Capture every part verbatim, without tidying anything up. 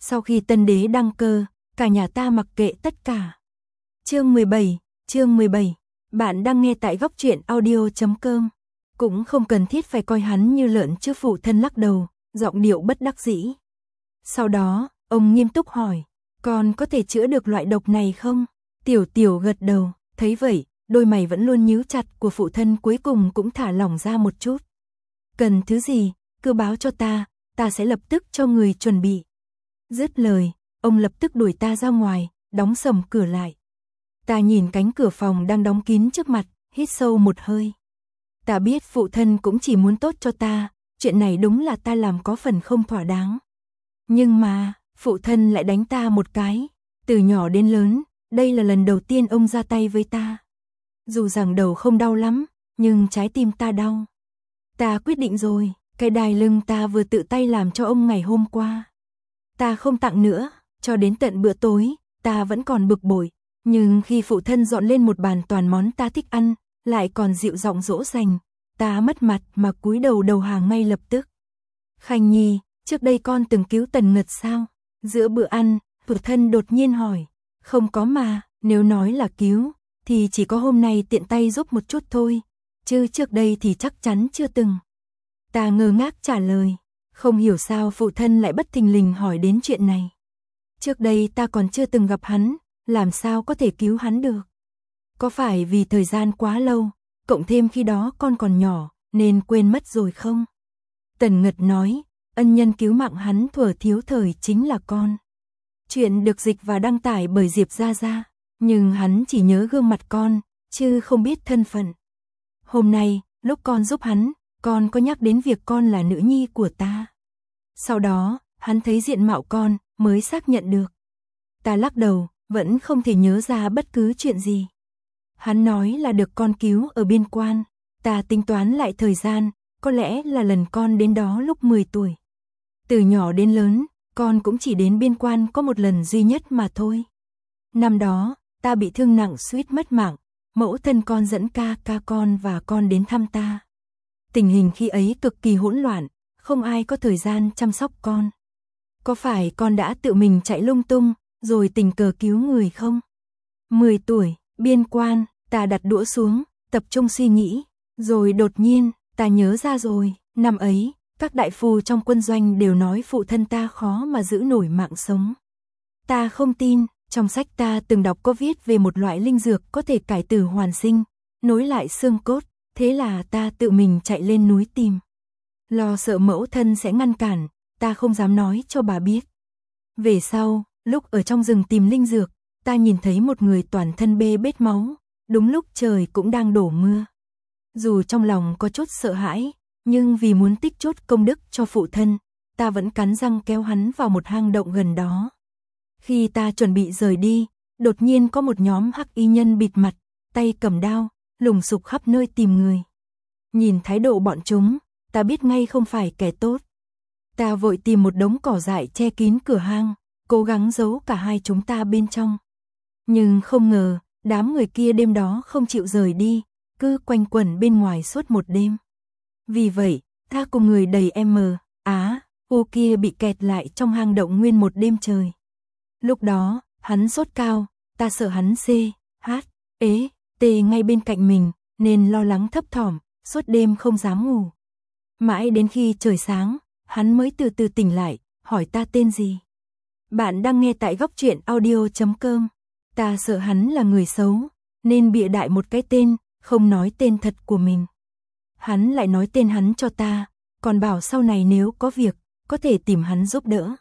Sau khi tân đế đăng cơ, cả nhà ta mặc kệ tất cả. Chương mười bảy, chương mười bảy. Bạn đang nghe tại góc truyện audio chấm com. Cũng không cần thiết phải coi hắn như lợn chứ, phụ thân lắc đầu, giọng điệu bất đắc dĩ. Sau đó, ông nghiêm túc hỏi, con có thể chữa được loại độc này không? Tiểu Tiểu gật đầu, thấy vậy, đôi mày vẫn luôn nhíu chặt của phụ thân cuối cùng cũng thả lỏng ra một chút. Cần thứ gì, cứ báo cho ta, ta sẽ lập tức cho người chuẩn bị. Dứt lời, ông lập tức đuổi ta ra ngoài, đóng sầm cửa lại. Ta nhìn cánh cửa phòng đang đóng kín trước mặt, hít sâu một hơi. Ta biết phụ thân cũng chỉ muốn tốt cho ta, chuyện này đúng là ta làm có phần không thỏa đáng. Nhưng mà, phụ thân lại đánh ta một cái. Từ nhỏ đến lớn, đây là lần đầu tiên ông ra tay với ta. Dù rằng đầu không đau lắm, nhưng trái tim ta đau. Ta quyết định rồi, cái đai lưng ta vừa tự tay làm cho ông ngày hôm qua. Ta không tặng nữa, cho đến tận bữa tối, ta vẫn còn bực bội. Nhưng khi phụ thân dọn lên một bàn toàn món ta thích ăn, lại còn dịu giọng dỗ dành, ta mất mặt mà cúi đầu đầu hàng ngay lập tức. Khanh Nhi, trước đây con từng cứu Tần Ngật sao? Giữa bữa ăn, phụ thân đột nhiên hỏi. Không có mà, nếu nói là cứu, thì chỉ có hôm nay tiện tay giúp một chút thôi, chứ trước đây thì chắc chắn chưa từng. Ta ngơ ngác trả lời, không hiểu sao phụ thân lại bất thình lình hỏi đến chuyện này. Trước đây ta còn chưa từng gặp hắn, làm sao có thể cứu hắn được? Có phải vì thời gian quá lâu, cộng thêm khi đó con còn nhỏ, nên quên mất rồi không? Tần Ngật nói, ân nhân cứu mạng hắn thuở thiếu thời chính là con. Chuyện được dịch và đăng tải bởi Diệp Gia Gia, nhưng hắn chỉ nhớ gương mặt con, chứ không biết thân phận. Hôm nay, lúc con giúp hắn, con có nhắc đến việc con là nữ nhi của ta. Sau đó, hắn thấy diện mạo con, mới xác nhận được. Ta lắc đầu, vẫn không thể nhớ ra bất cứ chuyện gì. Hắn nói là được con cứu ở biên quan. Ta tính toán lại thời gian, có lẽ là lần con đến đó lúc mười tuổi. Từ nhỏ đến lớn, con cũng chỉ đến biên quan có một lần duy nhất mà thôi. Năm đó, ta bị thương nặng suýt mất mạng, mẫu thân con dẫn ca ca con và con đến thăm ta. Tình hình khi ấy cực kỳ hỗn loạn, không ai có thời gian chăm sóc con. Có phải con đã tự mình chạy lung tung, rồi tình cờ cứu người không? mười tuổi, biên quan, ta đặt đũa xuống, tập trung suy nghĩ, rồi đột nhiên, ta nhớ ra rồi, năm ấy, các đại phu trong quân doanh đều nói phụ thân ta khó mà giữ nổi mạng sống. Ta không tin, trong sách ta từng đọc có viết về một loại linh dược có thể cải tử hoàn sinh, nối lại xương cốt, thế là ta tự mình chạy lên núi tìm. Lo sợ mẫu thân sẽ ngăn cản, ta không dám nói cho bà biết. Về sau, lúc ở trong rừng tìm linh dược, ta nhìn thấy một người toàn thân bê bết máu, đúng lúc trời cũng đang đổ mưa. Dù trong lòng có chút sợ hãi, nhưng vì muốn tích chút công đức cho phụ thân, ta vẫn cắn răng kéo hắn vào một hang động gần đó. Khi ta chuẩn bị rời đi, đột nhiên có một nhóm hắc y nhân bịt mặt, tay cầm đao, lùng sục khắp nơi tìm người. Nhìn thái độ bọn chúng, ta biết ngay không phải kẻ tốt. Ta vội tìm một đống cỏ dại che kín cửa hang, cố gắng giấu cả hai chúng ta bên trong. Nhưng không ngờ, đám người kia đêm đó không chịu rời đi, cứ quanh quẩn bên ngoài suốt một đêm. Vì vậy, ta cùng người đầy M, Á, U kia bị kẹt lại trong hang động nguyên một đêm trời. Lúc đó, hắn sốt cao, ta sợ hắn C, H, ế, T ngay bên cạnh mình, nên lo lắng thấp thỏm, suốt đêm không dám ngủ. Mãi đến khi trời sáng, hắn mới từ từ tỉnh lại, hỏi ta tên gì. Bạn đang nghe tại góc truyện audio chấm com. Ta sợ hắn là người xấu, nên bịa đại một cái tên, không nói tên thật của mình. Hắn lại nói tên hắn cho ta, còn bảo sau này nếu có việc, có thể tìm hắn giúp đỡ.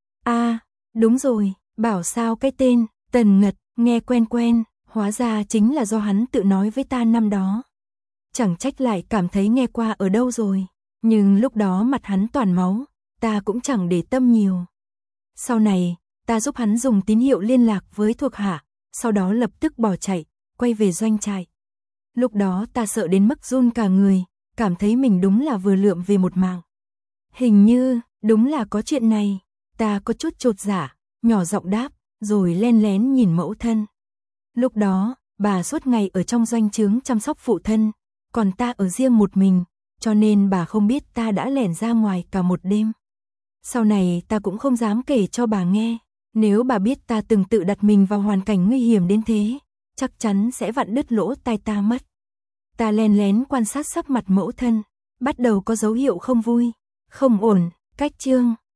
À, đúng rồi, bảo sao cái tên, Tần Ngật, nghe quen quen, hóa ra chính là do hắn tự nói với ta năm đó. Chẳng trách lại cảm thấy nghe qua ở đâu rồi, nhưng lúc đó mặt hắn toàn máu, ta cũng chẳng để tâm nhiều. Sau này, ta giúp hắn dùng tín hiệu liên lạc với thuộc hạ, sau đó lập tức bỏ chạy, quay về doanh trại. Lúc đó ta sợ đến mức run cả người, cảm thấy mình đúng là vừa lượm về một mạng. Hình như, đúng là có chuyện này, ta có chút chột dạ, nhỏ giọng đáp, rồi len lén nhìn mẫu thân. Lúc đó, bà suốt ngày ở trong doanh trướng chăm sóc phụ thân, còn ta ở riêng một mình, cho nên bà không biết ta đã lẻn ra ngoài cả một đêm. Sau này ta cũng không dám kể cho bà nghe. Nếu bà biết ta từng tự đặt mình vào hoàn cảnh nguy hiểm đến thế, chắc chắn sẽ vặn đứt lỗ tai ta mất. Ta len lén quan sát sắc mặt mẫu thân, bắt đầu có dấu hiệu không vui, không ổn. Cách chương